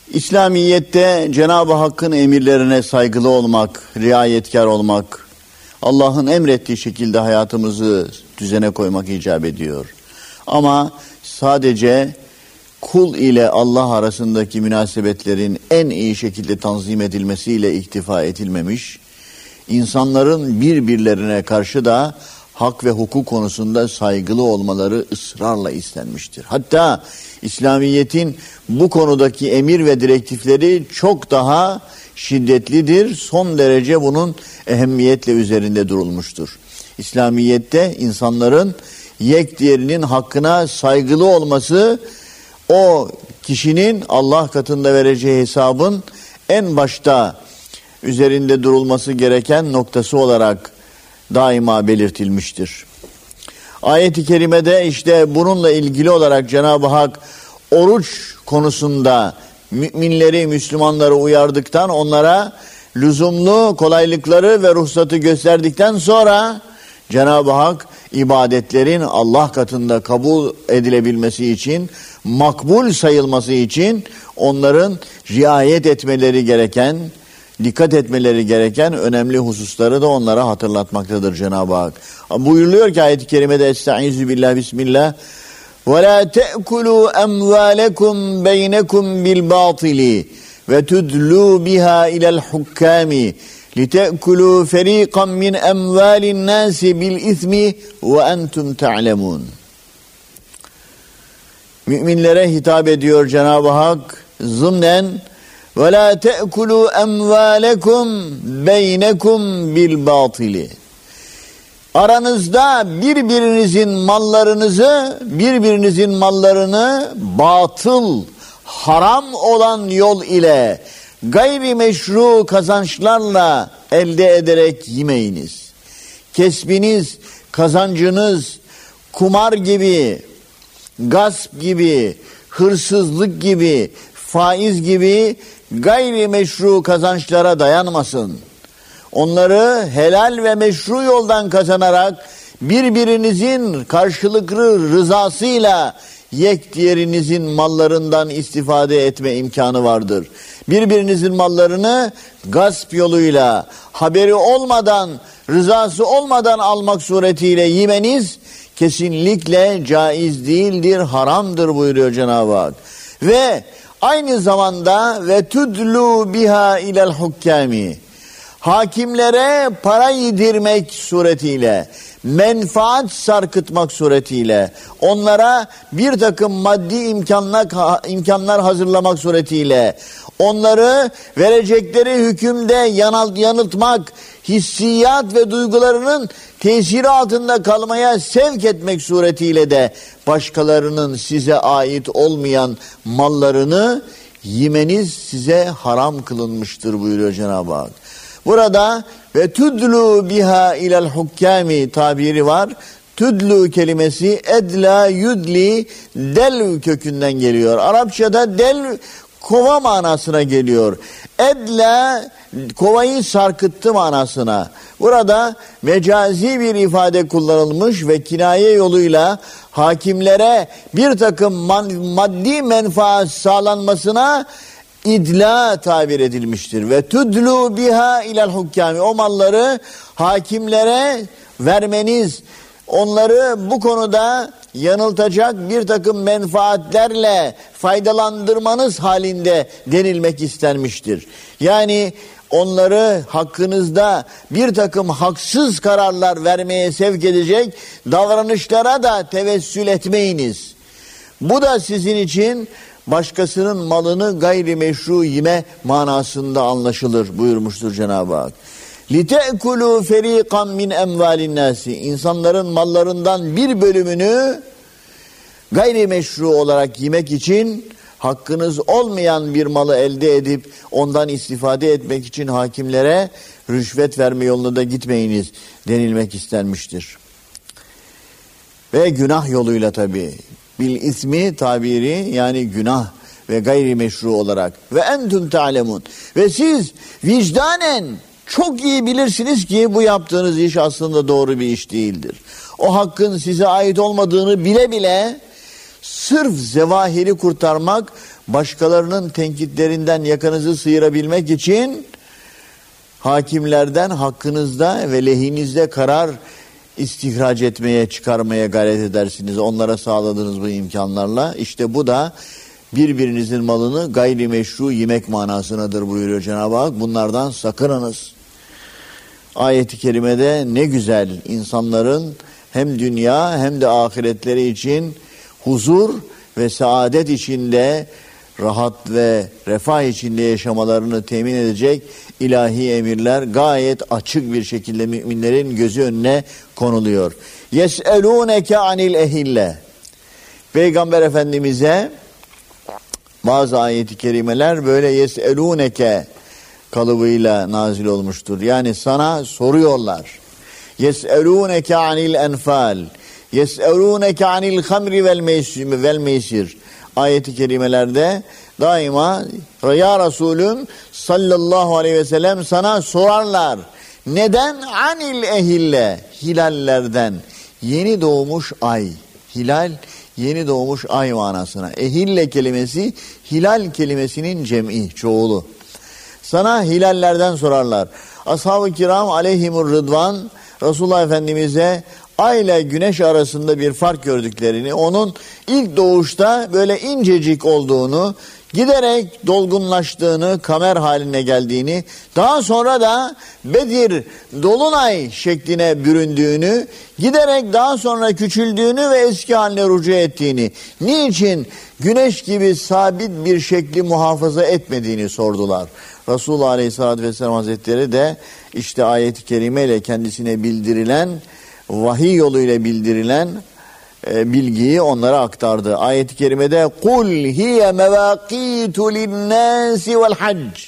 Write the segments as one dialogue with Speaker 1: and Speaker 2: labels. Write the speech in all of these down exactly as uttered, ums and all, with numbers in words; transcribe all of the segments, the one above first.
Speaker 1: İslamiyet'te Cenab-ı Hakk'ın emirlerine saygılı olmak, riayetkar olmak, Allah'ın emrettiği şekilde hayatımızı düzene koymak icap ediyor. Ama sadece kul ile Allah arasındaki münasebetlerin en iyi şekilde tanzim edilmesiyle iktifa edilmemiş, insanların birbirlerine karşı da hak ve hukuk konusunda saygılı olmaları ısrarla istenmiştir. Hatta İslamiyet'in bu konudaki emir ve direktifleri çok daha şiddetlidir. Son derece bunun ehemmiyetle üzerinde durulmuştur. İslamiyet'te insanların yek diğerinin hakkına saygılı olması, o kişinin Allah katında vereceği hesabın en başta üzerinde durulması gereken noktası olarak daima belirtilmiştir. Ayet-i kerimede işte bununla ilgili olarak Cenab-ı Hak oruç konusunda müminleri, Müslümanları uyardıktan, onlara lüzumlu kolaylıkları ve ruhsatı gösterdikten sonra Cenab-ı Hak ibadetlerin Allah katında kabul edilebilmesi için, makbul sayılması için onların riayet etmeleri gereken, dikkat etmeleri gereken önemli hususları da onlara hatırlatmaktadır Cenab-ı Hak. Buyuruluyor ki ayet-i kerimede Estaizu billah bismillah وَلَا تَأْكُلُوا أَمْوَالَكُمْ بَيْنَكُمْ بِالْبَاطِلِ وَتُدْلُوا بِهَا إِلَى الْحُكَّامِ لِتَأْكُلُوا فَرِيقًا مِنْ أَمْوَالِ النَّاسِ بِالْإِثْمِ وَأَنْتُمْ تَعْلَمُونَ. Müminlere hitap ediyor Cenab-ı Hak zımnen وَلَا تَأْكُلُوا أَمْوَالَكُمْ بَيْنَكُمْ بِالْبَاطِلِ. Aranızda birbirinizin mallarınızı, birbirinizin mallarını batıl, haram olan yol ile, gayrimeşru kazançlarla elde ederek yemeyiniz. Kesbiniz, kazancınız kumar gibi, gasp gibi, hırsızlık gibi, faiz gibi gayrimeşru kazançlara dayanmasın. Onları helal ve meşru yoldan kazanarak birbirinizin karşılıklı rızasıyla yek diğerinizin mallarından istifade etme imkanı vardır. Birbirinizin mallarını gasp yoluyla, haberi olmadan, rızası olmadan almak suretiyle yemeniz kesinlikle caiz değildir, haramdır buyuruyor Cenab-ı Hak. Ve aynı zamanda ve tudlu biha ilel hukkami, hakimlere para yedirmek suretiyle, menfaat sarkıtmak suretiyle, onlara bir takım maddi imkanlar, imkanlar hazırlamak suretiyle, onları verecekleri hükümde yanıltmak, hissiyat ve duygularının tesiri altında kalmaya sevk etmek suretiyle de başkalarının size ait olmayan mallarını yemeniz size haram kılınmıştır buyuruyor Cenab-ı Hak. Burada ve tudlu biha ilel hukkami tabiri var. Tudlu kelimesi edla yudli del kökünden geliyor. Arapçada del kova manasına geliyor. Edla kovayı sarkıttı manasına. Burada mecazi bir ifade kullanılmış ve kinaye yoluyla hakimlere bir takım maddi menfaat sağlanmasına idla tabir edilmiştir. Ve tudlu biha ilel hukkami, o malları hakimlere vermeniz, onları bu konuda yanıltacak bir takım menfaatlerle faydalandırmanız halinde denilmek istenmiştir. Yani onları hakkınızda bir takım haksız kararlar vermeye sevk edecek davranışlara da tevessül etmeyiniz. Bu da sizin için başkasının malını gayrimeşru yeme manasında anlaşılır buyurmuştur Cenab-ı Hak. لِتَأْكُلُوا فَر۪يقًا مِنْ اَمْوَالِ النَّاسِ. İnsanların mallarından bir bölümünü gayrimeşru olarak yemek için hakkınız olmayan bir malı elde edip ondan istifade etmek için hakimlere rüşvet verme yoluna da gitmeyiniz denilmek istenmiştir. Ve günah yoluyla tabii. Bil ismi tabiri, yani günah ve gayrimeşru olarak. Ve entüm ta'lemun. Ve siz vicdanen çok iyi bilirsiniz ki bu yaptığınız iş aslında doğru bir iş değildir. O hakkın size ait olmadığını bile bile sırf zevahiri kurtarmak, başkalarının tenkitlerinden yakanızı sıyırabilmek için hakimlerden hakkınızda ve lehinizde karar istihraç etmeye, çıkarmaya gayret edersiniz. Onlara sağladığınız bu imkanlarla. İşte bu da birbirinizin malını gayrimeşru yemek manasınadır buyuruyor Cenab-ı Hak. Bunlardan sakınınız. Ayet-i kerimede ne güzel insanların hem dünya hem de ahiretleri için huzur ve saadet içinde, rahat ve refah içinde yaşamalarını temin edecek ilahi emirler gayet açık bir şekilde müminlerin gözü önüne konuluyor. Yes'elûneke anil ehille. Peygamber Efendimiz'e bazı ayet-i kerimeler böyle yes'elûneke kalıbıyla nazil olmuştur. Yani sana soruyorlar. Yes'elûneke anil enfal. Yes'elûneke anil hamri vel meysir. Vel meysir. Ayet-i kerimelerde daima ya Resulüm sallallahu aleyhi ve sellem sana sorarlar. Neden? Anil ehille. Hilallerden. Yeni doğmuş ay. Hilal yeni doğmuş ay manasına. Ehille kelimesi hilal kelimesinin cem'i, çoğulu. Sana hilallerden sorarlar. Ashab-ı kiram aleyhimur rıdvan Resulullah Efendimiz'e ay ile güneş arasında bir fark gördüklerini, onun ilk doğuşta böyle incecik olduğunu, giderek dolgunlaştığını, kamer haline geldiğini, daha sonra da Bedir, dolunay şekline büründüğünü, giderek daha sonra küçüldüğünü ve eski haline rücu ettiğini, niçin güneş gibi sabit bir şekli muhafaza etmediğini sordular. Resulullah Aleyhisselatü Vesselam Hazretleri de işte ayet-i kerimeyle kendisine bildirilen, vahiy yoluyla bildirilen e, bilgiyi onlara aktardı. Ayet-i kerimede kul hiye mevakitu linnâsi vel hac.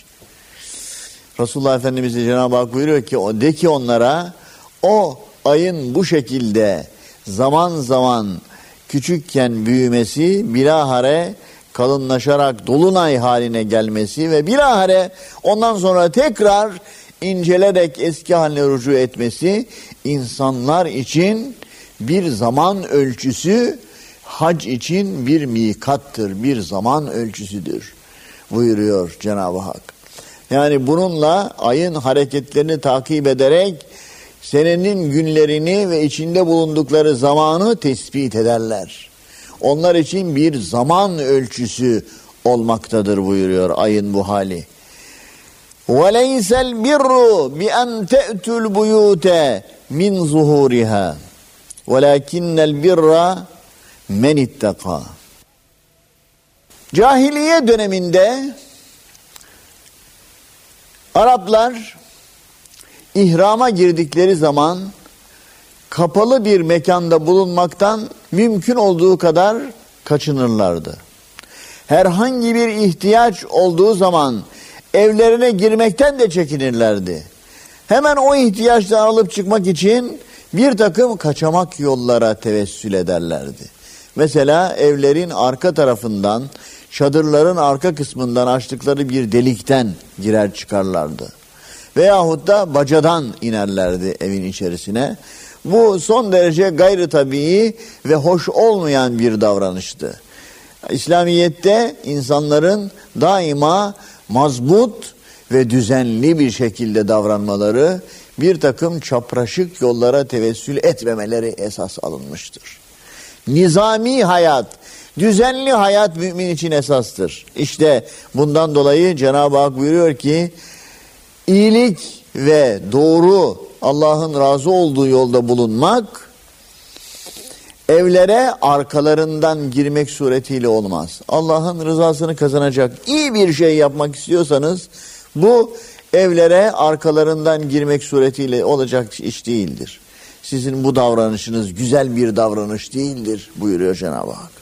Speaker 1: Resulullah Efendimiz de Cenab-ı Hak buyuruyor ki o de ki onlara o ayın bu şekilde zaman zaman küçükken büyümesi, bilahare kalınlaşarak dolunay haline gelmesi ve bilahare ondan sonra tekrar incelerek eski haline rücu etmesi insanlar için bir zaman ölçüsü, hac için bir mikattır, bir zaman ölçüsüdür buyuruyor Cenab-ı Hak. Yani bununla ayın hareketlerini takip ederek senenin günlerini ve içinde bulundukları zamanı tespit ederler. Onlar için bir zaman ölçüsü olmaktadır buyuruyor ayın bu hali. وَلَيْسَ الْبِرُّ بِأَنْ تَأْتُوا الْبُيُوتَ مِنْ ظُهُورِهَا وَلَكِنَّ الْبِرَّ مَنِ اتَّقَى. Cahiliye döneminde Araplar ihrama girdikleri zaman kapalı bir mekanda bulunmaktan mümkün olduğu kadar kaçınırlardı. Herhangi bir ihtiyaç olduğu zaman evlerine girmekten de çekinirlerdi. Hemen o ihtiyaçtan alıp çıkmak için bir takım kaçamak yollara tevessül ederlerdi. Mesela evlerin arka tarafından, çadırların arka kısmından açtıkları bir delikten girer çıkarlardı. Veyahut da bacadan inerlerdi evin içerisine. Bu son derece gayri tabii ve hoş olmayan bir davranıştı. İslamiyet'te insanların daima mazbut ve düzenli bir şekilde davranmaları, bir takım çapraşık yollara tevessül etmemeleri esas alınmıştır. Nizami hayat, düzenli hayat mümin için esastır. İşte bundan dolayı Cenab-ı Hak buyuruyor ki, iyilik ve doğru, Allah'ın razı olduğu yolda bulunmak, evlere arkalarından girmek suretiyle olmaz. Allah'ın rızasını kazanacak iyi bir şey yapmak istiyorsanız, bu evlere arkalarından girmek suretiyle olacak iş değildir. Sizin bu davranışınız güzel bir davranış değildir buyuruyor Cenab-ı Hak.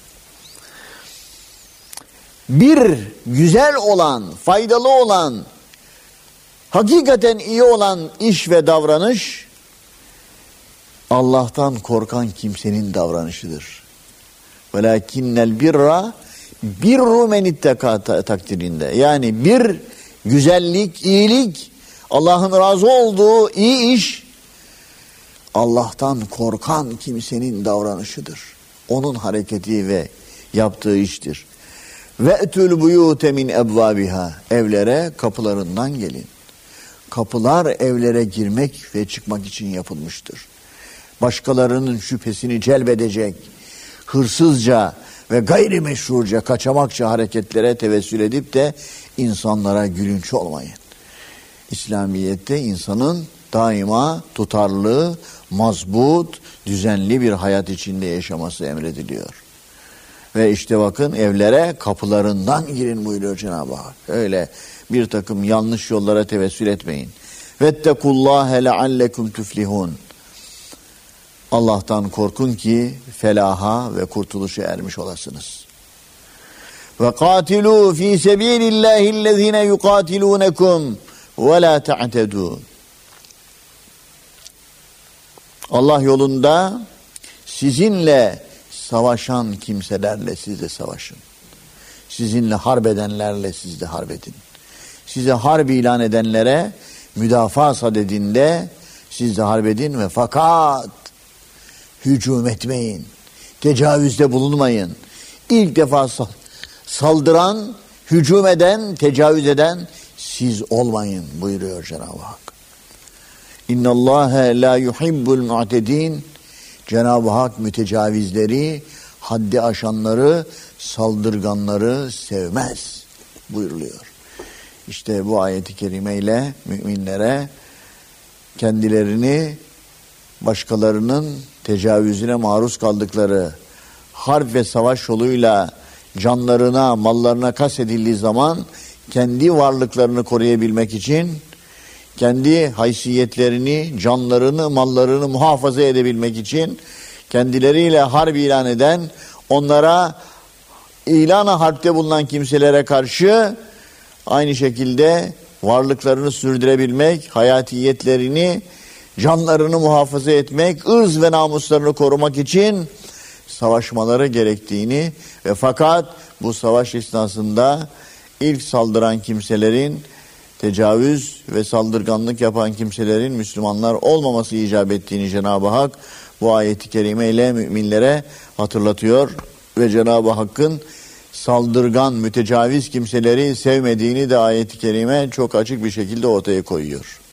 Speaker 1: Bir güzel olan, faydalı olan, hakikaten iyi olan iş ve davranış, Allah'tan korkan kimsenin davranışıdır. Velakinnel birra birru men itteka takdirinde. Yani bir güzellik, iyilik, Allah'ın razı olduğu iyi iş, Allah'tan korkan kimsenin davranışıdır. Onun hareketi ve yaptığı iştir. Ve etül buyute min ebvabiha. Evlere kapılarından gelin. Kapılar evlere girmek ve çıkmak için yapılmıştır. Başkalarının şüphesini celbedecek, hırsızca ve gayrimeşruca, kaçamakça hareketlere tevessül edip de insanlara gülünç olmayın. İslamiyet'te insanın daima tutarlı, mazbut, düzenli bir hayat içinde yaşaması emrediliyor. Ve işte bakın, evlere kapılarından girin buyuruyor Cenab-ı Hak. Öyle bir takım yanlış yollara tevessül etmeyin. Vettekullâhe leallekum tuflihun. Allah'tan korkun ki felaha ve kurtuluşa ermiş olasınız. Ve katilû fî sebîlillâhillezîne yukâtilûnekum ve lâ te'tedû. Allah yolunda sizinle savaşan kimselerle siz de savaşın. Sizinle harp edenlerle siz de harp edin. Size harp ilan edenlere müdafaa sadedinde siz de harp edin ve fakat hücum etmeyin. Tecavüzde bulunmayın. İlk defa saldıran, hücum eden, tecavüz eden siz olmayın buyuruyor Cenab-ı Hak. İnnallâhe lâ yuhibbul mu'tedîn. Cenab-ı Hak mütecavizleri, haddi aşanları, saldırganları sevmez buyuruluyor. İşte bu ayeti kerimeyle müminlere kendilerini başkalarının tecavüzüne maruz kaldıkları harp ve savaş yoluyla canlarına, mallarına kastedildiği zaman kendi varlıklarını koruyabilmek için, kendi haysiyetlerini, canlarını, mallarını muhafaza edebilmek için kendileriyle harp ilan eden, onlara ilana harpte bulunan kimselere karşı aynı şekilde varlıklarını sürdürebilmek, hayatiyetlerini, canlarını muhafaza etmek, ırz ve namuslarını korumak için savaşmaları gerektiğini ve fakat bu savaş esnasında ilk saldıran kimselerin, tecavüz ve saldırganlık yapan kimselerin Müslümanlar olmaması icap ettiğini Cenab-ı Hak bu ayeti kerime ile müminlere hatırlatıyor ve Cenab-ı Hakk'ın saldırgan, mütecaviz kimseleri sevmediğini de ayeti kerime çok açık bir şekilde ortaya koyuyor.